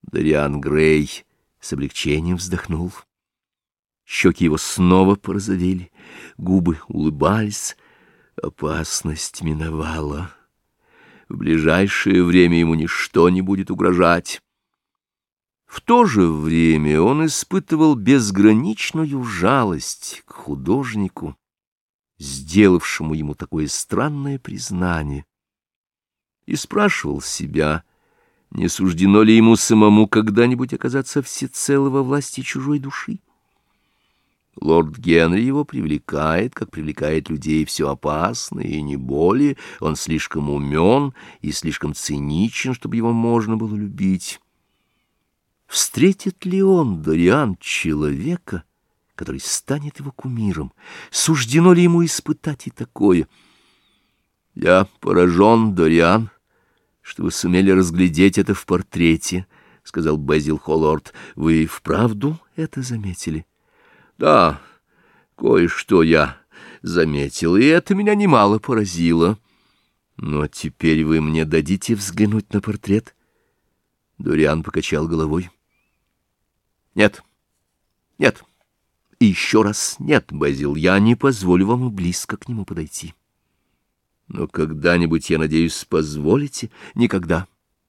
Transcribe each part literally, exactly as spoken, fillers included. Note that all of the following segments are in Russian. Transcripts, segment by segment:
Дориан Грей с облегчением вздохнул. Щеки его снова порозовели, губы улыбались. Опасность миновала. В ближайшее время ему ничто не будет угрожать. В то же время он испытывал безграничную жалость к художнику, сделавшему ему такое странное признание, и спрашивал себя, не суждено ли ему самому когда-нибудь оказаться всецело во власти чужой души. Лорд Генри его привлекает, как привлекает людей все опасное, и не более. Он слишком умен и слишком циничен, чтобы его можно было любить. Встретит ли он, Дориан, человека, который станет его кумиром? Суждено ли ему испытать и такое? «Я поражен, Дориан, что вы сумели разглядеть это в портрете», — сказал Бэзил Холлорд. «Вы вправду это заметили?» «Да, кое-что я заметил, и это меня немало поразило. Но теперь вы мне дадите взглянуть на портрет?» Дориан покачал головой. «Нет, нет, и еще раз нет, Бэзил, я не позволю вам близко к нему подойти». «Но когда-нибудь, я надеюсь, позволите?» «Никогда».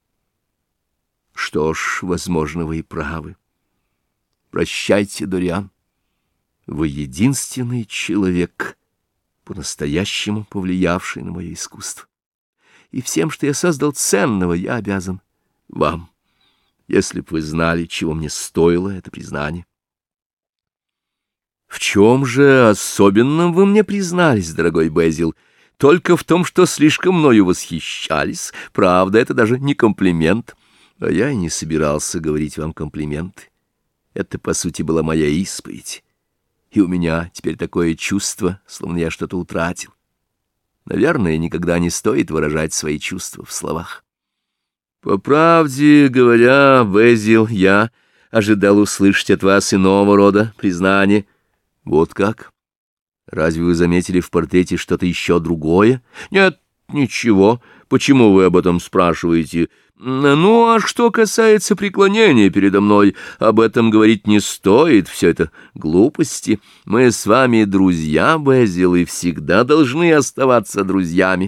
«Что ж, возможно, вы и правы. Прощайте, Дориан. Вы единственный человек, по-настоящему повлиявший на мое искусство. И всем, что я создал ценного, я обязан вам, если б вы знали, чего мне стоило это признание». «В чем же особенном вы мне признались, дорогой Бэзил? Только в том, что слишком мною восхищались. Правда, это даже не комплимент. А я и не собирался говорить вам комплименты. Это, по сути, была моя исповедь. И у меня теперь такое чувство, словно я что-то утратил. Наверное, никогда не стоит выражать свои чувства в словах. По правде говоря, Бэзил, я ожидал услышать от вас иного рода признание. Вот как? Разве вы заметили в портрете что-то еще другое? Нет, ничего. Почему вы об этом спрашиваете? Ну, а что касается преклонения передо мной, об этом говорить не стоит, все это глупости. Мы с вами друзья, Бэзил, и всегда должны оставаться друзьями.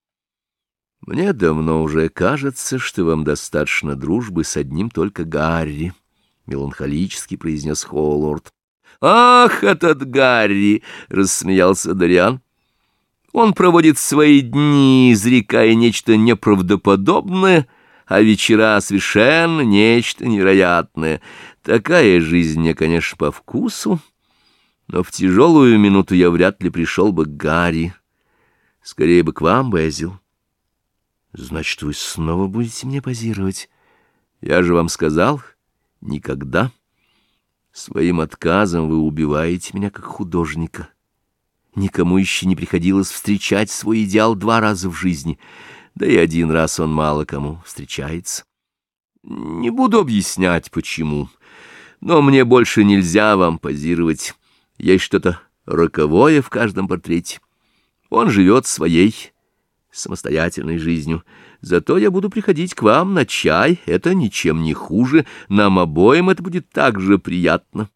Мне давно уже кажется, что вам достаточно дружбы с одним только Гарри, — меланхолически произнес Холлорд. «Ах, этот Гарри!» — рассмеялся Дориан. «Он проводит свои дни, изрекая нечто неправдоподобное, а вечера совершенно нечто невероятное. Такая жизнь мне, конечно, по вкусу, но в тяжелую минуту я вряд ли пришел бы к Гарри. Скорее бы к вам, Бэзил». «Значит, вы снова будете мне позировать? Я же вам сказал, никогда. Своим отказом вы убиваете меня как художника. Никому еще не приходилось встречать свой идеал два раза в жизни, да и один раз он мало кому встречается. Не буду объяснять, почему, но мне больше нельзя вам позировать. Есть что-то роковое в каждом портрете. Он живет своей самостоятельной жизнью. Зато я буду приходить к вам на чай, это ничем не хуже, нам обоим это будет так же приятно».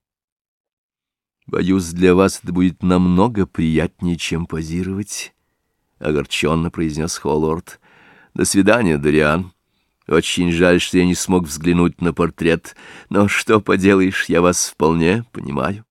«Боюсь, для вас это будет намного приятнее, чем позировать», — огорченно произнес Холлорд. «До свидания, Дориан. Очень жаль, что я не смог взглянуть на портрет, но что поделаешь, я вас вполне понимаю».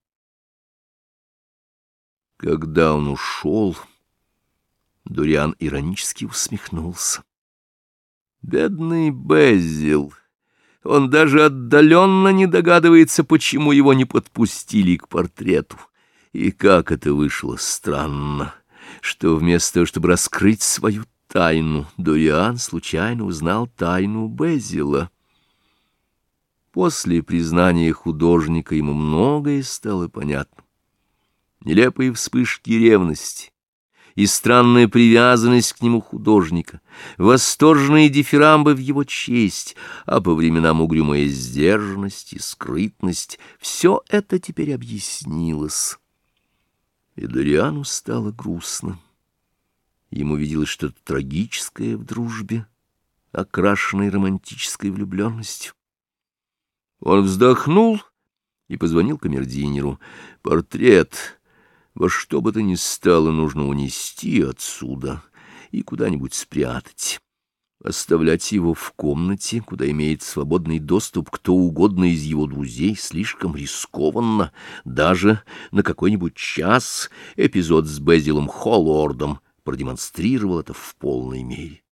Когда он ушел, Дориан иронически усмехнулся. Бедный Бэзил. Он даже отдаленно не догадывается, почему его не подпустили к портрету. И как это вышло странно, что вместо того, чтобы раскрыть свою тайну, Дориан случайно узнал тайну Бэзила. После признания художника ему многое стало понятно. Нелепые вспышки ревности и странная привязанность к нему художника, восторженные дифирамбы в его честь, а по временам угрюмая сдержанность и скрытность — все это теперь объяснилось. И Дориану стало грустно. Ему виделось что-то трагическое в дружбе, окрашенной романтической влюбленностью. Он вздохнул и позвонил камердинеру. Портрет во что бы то ни стало нужно унести отсюда и куда-нибудь спрятать. Оставлять его в комнате, куда имеет свободный доступ кто угодно из его друзей, слишком рискованно. Даже на какой-нибудь час эпизод с Безилом Холлордом продемонстрировал это в полной мере.